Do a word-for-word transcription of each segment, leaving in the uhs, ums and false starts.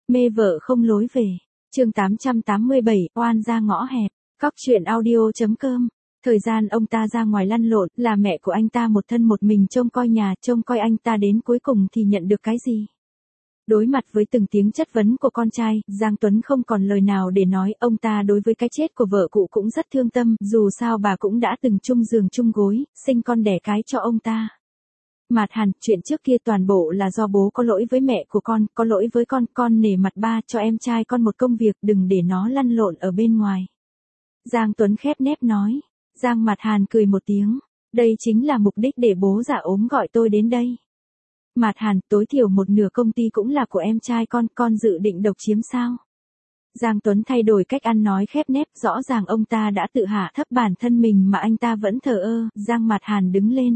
Mê vợ không lối về. Chương tám trăm tám mươi bảy, oan ra ngõ hẹp. Cóc truyện audio chấm com. Thời gian ông ta ra ngoài lăn lộn, là mẹ của anh ta một thân một mình trông coi nhà, trông coi anh ta đến cuối cùng thì nhận được cái gì? Đối mặt với từng tiếng chất vấn của con trai, Giang Tuấn không còn lời nào để nói, ông ta đối với cái chết của vợ cụ cũng rất thương tâm, dù sao bà cũng đã từng chung giường chung gối, sinh con đẻ cái cho ông ta. Mạt Hàn, chuyện trước kia toàn bộ là do bố có lỗi với mẹ của con, có lỗi với con, con nể mặt ba cho em trai con một công việc, đừng để nó lăn lộn ở bên ngoài. Giang Tuấn khép nép nói. Giang Mạt Hàn cười một tiếng, đây chính là mục đích để bố già ốm gọi tôi đến đây. Mạt Hàn, tối thiểu một nửa công ty cũng là của em trai con, con dự định độc chiếm sao? Giang Tuấn thay đổi cách ăn nói khép nép, rõ ràng ông ta đã tự hạ thấp bản thân mình mà anh ta vẫn thờ ơ. Giang Mạt Hàn đứng lên.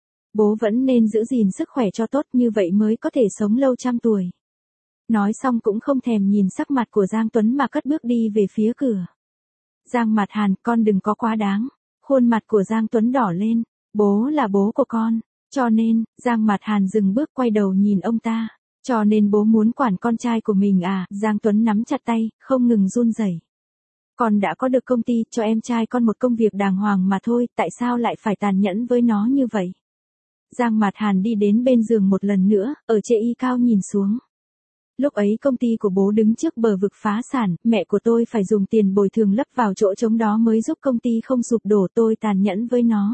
Bố vẫn nên giữ gìn sức khỏe cho tốt, như vậy mới có thể sống lâu trăm tuổi. Nói xong cũng không thèm nhìn sắc mặt của Giang Tuấn mà cất bước đi về phía cửa. Giang Mạt Hàn, con đừng có quá đáng. Khuôn mặt của Giang Tuấn đỏ lên. Bố là bố của con. Cho nên, Giang Mạt Hàn dừng bước quay đầu nhìn ông ta. Cho nên bố muốn quản con trai của mình à? Giang Tuấn nắm chặt tay, không ngừng run rẩy. Con đã có được công ty, cho em trai con một công việc đàng hoàng mà thôi, tại sao lại phải tàn nhẫn với nó như vậy? Giang Mạt Hàn đi đến bên giường một lần nữa, ở trên y cao nhìn xuống. Lúc ấy công ty của bố đứng trước bờ vực phá sản, mẹ của tôi phải dùng tiền bồi thường lấp vào chỗ trống đó mới giúp công ty không sụp đổ, tôi tàn nhẫn với nó.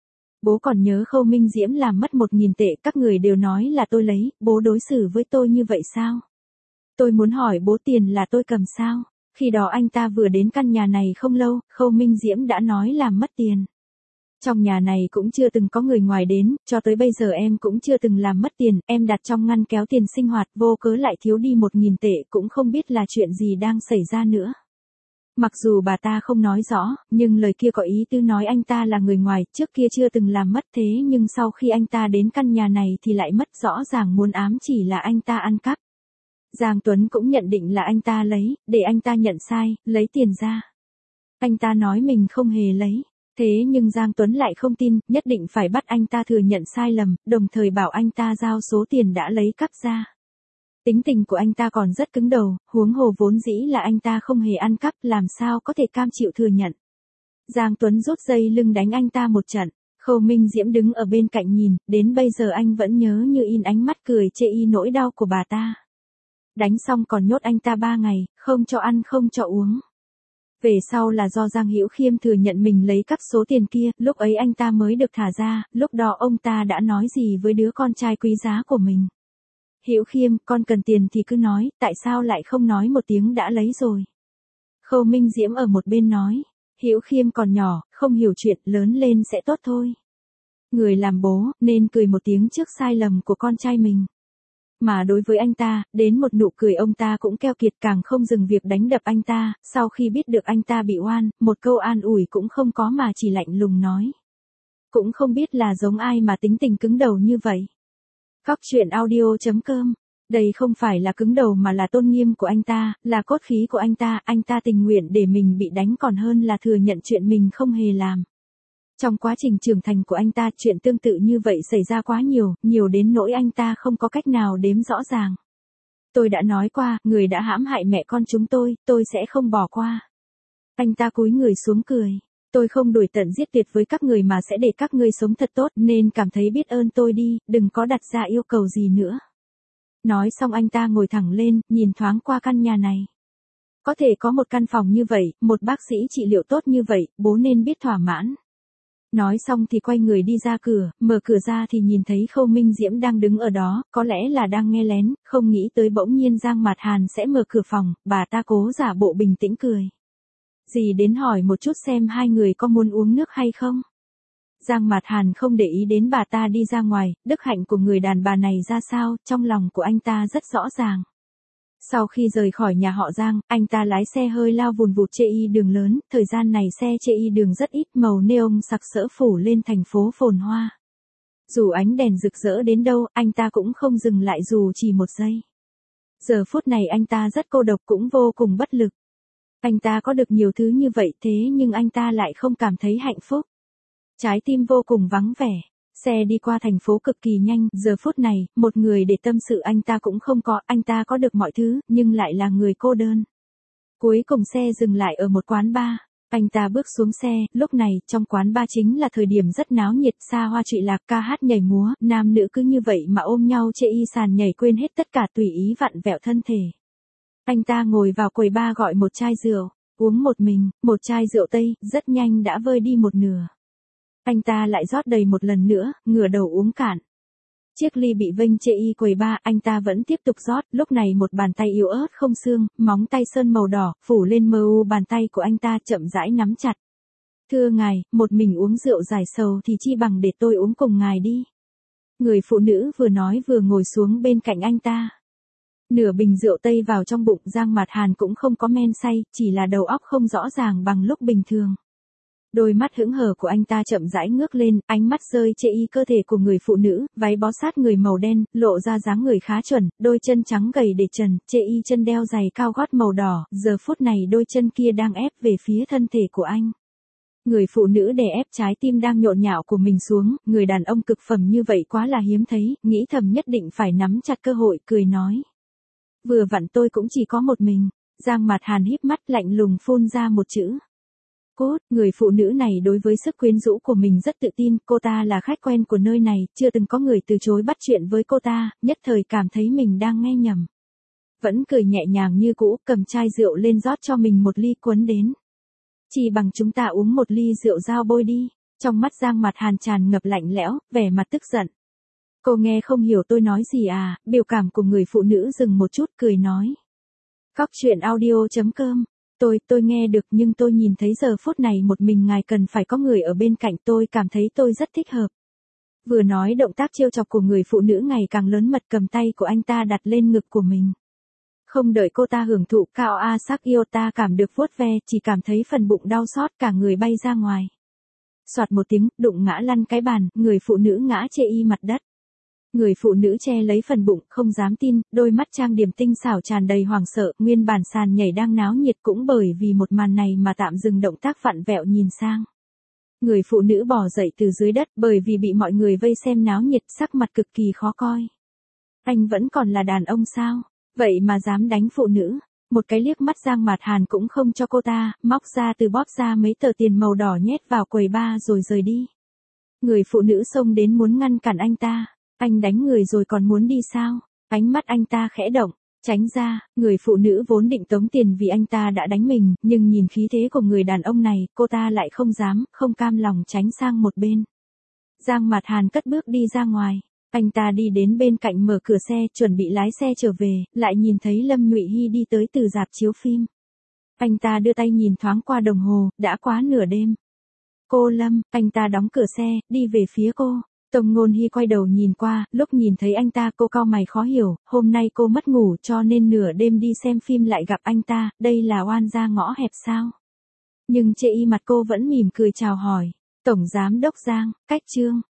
Bố còn nhớ Khâu Minh Diễm làm mất một nghìn tệ, các người đều nói là tôi lấy, bố đối xử với tôi như vậy sao? Tôi muốn hỏi bố, tiền là tôi cầm sao? Khi đó anh ta vừa đến căn nhà này không lâu, Khâu Minh Diễm đã nói làm mất tiền. Trong nhà này cũng chưa từng có người ngoài đến, cho tới bây giờ em cũng chưa từng làm mất tiền, em đặt trong ngăn kéo tiền sinh hoạt, vô cớ lại thiếu đi một nghìn tệ, cũng không biết là chuyện gì đang xảy ra nữa. Mặc dù bà ta không nói rõ, nhưng lời kia có ý tứ nói anh ta là người ngoài, trước kia chưa từng làm mất, thế nhưng sau khi anh ta đến căn nhà này thì lại mất, rõ ràng muốn ám chỉ là anh ta ăn cắp. Giang Tuấn cũng nhận định là anh ta lấy, để anh ta nhận sai, lấy tiền ra. Anh ta nói mình không hề lấy. Thế nhưng Giang Tuấn lại không tin, nhất định phải bắt anh ta thừa nhận sai lầm, đồng thời bảo anh ta giao số tiền đã lấy cắp ra. Tính tình của anh ta còn rất cứng đầu, huống hồ vốn dĩ là anh ta không hề ăn cắp, làm sao có thể cam chịu thừa nhận. Giang Tuấn rút dây lưng đánh anh ta một trận. Khâu Minh Diễm đứng ở bên cạnh nhìn, đến bây giờ anh vẫn nhớ như in ánh mắt cười chê y nỗi đau của bà ta. Đánh xong còn nhốt anh ta ba ngày, không cho ăn không cho uống. Về sau là do Giang Hữu Khiêm thừa nhận mình lấy cắp số tiền kia, lúc ấy anh ta mới được thả ra, lúc đó ông ta đã nói gì với đứa con trai quý giá của mình. Hữu Khiêm, con cần tiền thì cứ nói, tại sao lại không nói một tiếng đã lấy rồi. Khâu Minh Diễm ở một bên nói, Hữu Khiêm còn nhỏ, không hiểu chuyện, lớn lên sẽ tốt thôi. Người làm bố, nên cười một tiếng trước sai lầm của con trai mình. Mà đối với anh ta, đến một nụ cười ông ta cũng keo kiệt, càng không dừng việc đánh đập anh ta, sau khi biết được anh ta bị oan, một câu an ủi cũng không có mà chỉ lạnh lùng nói. Cũng không biết là giống ai mà tính tình cứng đầu như vậy. Cóc truyện audio chấm com. Đây không phải là cứng đầu mà là tôn nghiêm của anh ta, là cốt khí của anh ta, anh ta tình nguyện để mình bị đánh còn hơn là thừa nhận chuyện mình không hề làm. Trong quá trình trưởng thành của anh ta, chuyện tương tự như vậy xảy ra quá nhiều, nhiều đến nỗi anh ta không có cách nào đếm rõ ràng. Tôi đã nói qua, người đã hãm hại mẹ con chúng tôi, tôi sẽ không bỏ qua. Anh ta cúi người xuống cười. Tôi không đuổi tận giết tuyệt với các người mà sẽ để các ngươi sống thật tốt, nên cảm thấy biết ơn tôi đi, đừng có đặt ra yêu cầu gì nữa. Nói xong anh ta ngồi thẳng lên, nhìn thoáng qua căn nhà này. Có thể có một căn phòng như vậy, một bác sĩ trị liệu tốt như vậy, bố nên biết thỏa mãn. Nói xong thì quay người đi ra cửa, mở cửa ra thì nhìn thấy Khâu Minh Diễm đang đứng ở đó, có lẽ là đang nghe lén, không nghĩ tới bỗng nhiên Giang Mạt Hàn sẽ mở cửa phòng, bà ta cố giả bộ bình tĩnh cười. Dì đến hỏi một chút xem hai người có muốn uống nước hay không. Giang Mạt Hàn không để ý đến bà ta đi ra ngoài, đức hạnh của người đàn bà này ra sao, trong lòng của anh ta rất rõ ràng. Sau khi rời khỏi nhà họ Giang, anh ta lái xe hơi lao vùn vụt trên y đường lớn, thời gian này xe trên y đường rất ít, màu neon sặc sỡ phủ lên thành phố phồn hoa. Dù ánh đèn rực rỡ đến đâu, anh ta cũng không dừng lại dù chỉ một giây. Giờ phút này anh ta rất cô độc cũng vô cùng bất lực. Anh ta có được nhiều thứ như vậy thế nhưng anh ta lại không cảm thấy hạnh phúc. Trái tim vô cùng vắng vẻ. Xe đi qua thành phố cực kỳ nhanh, giờ phút này, một người để tâm sự anh ta cũng không có, anh ta có được mọi thứ, nhưng lại là người cô đơn. Cuối cùng xe dừng lại ở một quán bar. Anh ta bước xuống xe, lúc này, trong quán bar chính là thời điểm rất náo nhiệt, xa hoa trụy lạc, ca hát nhảy múa, nam nữ cứ như vậy mà ôm nhau chê y sàn nhảy quên hết tất cả tùy ý vặn vẹo thân thể. Anh ta ngồi vào quầy bar gọi một chai rượu, uống một mình, một chai rượu Tây, rất nhanh đã vơi đi một nửa. Anh ta lại rót đầy một lần nữa, ngửa đầu uống cạn. Chiếc ly bị vênh chê y quầy bar, anh ta vẫn tiếp tục rót, lúc này một bàn tay yếu ớt không xương, móng tay sơn màu đỏ, phủ lên mờ u bàn tay của anh ta chậm rãi nắm chặt. Thưa ngài, một mình uống rượu giải sầu thì chi bằng để tôi uống cùng ngài đi. Người phụ nữ vừa nói vừa ngồi xuống bên cạnh anh ta. Nửa bình rượu Tây vào trong bụng, Giang Mạt Hàn cũng không có men say, chỉ là đầu óc không rõ ràng bằng lúc bình thường. Đôi mắt hững hờ của anh ta chậm rãi ngước lên, ánh mắt rơi chê y cơ thể của người phụ nữ, váy bó sát người màu đen, lộ ra dáng người khá chuẩn, đôi chân trắng gầy để trần, chê y chân đeo giày cao gót màu đỏ, giờ phút này đôi chân kia đang ép về phía thân thể của anh. Người phụ nữ đè ép trái tim đang nhộn nhạo của mình xuống, người đàn ông cực phẩm như vậy quá là hiếm thấy, nghĩ thầm nhất định phải nắm chặt cơ hội, cười nói. Vừa vặn tôi cũng chỉ có một mình. Giang Mạt Hàn híp mắt lạnh lùng phun ra một chữ. Cốt, người phụ nữ này đối với sức quyến rũ của mình rất tự tin, cô ta là khách quen của nơi này, chưa từng có người từ chối bắt chuyện với cô ta, nhất thời cảm thấy mình đang nghe nhầm. Vẫn cười nhẹ nhàng như cũ, cầm chai rượu lên rót cho mình một ly cuốn đến. Chỉ bằng chúng ta uống một ly rượu dao bôi đi. Trong mắt Giang Mạt Hàn tràn ngập lạnh lẽo, vẻ mặt tức giận. Cô nghe không hiểu tôi nói gì à, biểu cảm của người phụ nữ dừng một chút cười nói. Cóc truyện audio chấm com. Tôi, tôi nghe được nhưng tôi nhìn thấy giờ phút này một mình ngài cần phải có người ở bên cạnh, tôi cảm thấy tôi rất thích hợp. Vừa nói động tác trêu chọc của người phụ nữ ngày càng lớn mật, cầm tay của anh ta đặt lên ngực của mình. Không đợi cô ta hưởng thụ, Cao A Sắc yêu ta cảm được vuốt ve, chỉ cảm thấy phần bụng đau xót, cả người bay ra ngoài. Soạt một tiếng, đụng ngã lăn cái bàn, người phụ nữ ngã chê y mặt đất. Người phụ nữ che lấy phần bụng, không dám tin, đôi mắt trang điểm tinh xảo tràn đầy hoảng sợ, nguyên bản sàn nhảy đang náo nhiệt cũng bởi vì một màn này mà tạm dừng động tác vặn vẹo nhìn sang. Người phụ nữ bò dậy từ dưới đất bởi vì bị mọi người vây xem náo nhiệt, sắc mặt cực kỳ khó coi. Anh vẫn còn là đàn ông sao? Vậy mà dám đánh phụ nữ. Một cái liếc mắt Giang Mạt Hàn cũng không cho cô ta, móc ra từ bóp ra mấy tờ tiền màu đỏ nhét vào quầy bar rồi rời đi. Người phụ nữ xông đến muốn ngăn cản anh ta. Anh đánh người rồi còn muốn đi sao? Ánh mắt anh ta khẽ động, tránh ra, người phụ nữ vốn định tống tiền vì anh ta đã đánh mình, nhưng nhìn khí thế của người đàn ông này, cô ta lại không dám, không cam lòng tránh sang một bên. Giang Mạt Hàn cất bước đi ra ngoài, anh ta đi đến bên cạnh mở cửa xe, chuẩn bị lái xe trở về, lại nhìn thấy Lâm Nhụy Hy đi tới từ rạp chiếu phim. Anh ta đưa tay nhìn thoáng qua đồng hồ, đã quá nửa đêm. Cô Lâm, anh ta đóng cửa xe, đi về phía cô. Tông Ngôn Hy quay đầu nhìn qua, lúc nhìn thấy anh ta cô cau mày khó hiểu, hôm nay cô mất ngủ cho nên nửa đêm đi xem phim lại gặp anh ta, đây là oan gia ngõ hẹp sao? Nhưng chê y mặt cô vẫn mỉm cười chào hỏi, Tổng Giám Đốc Giang, cách chương.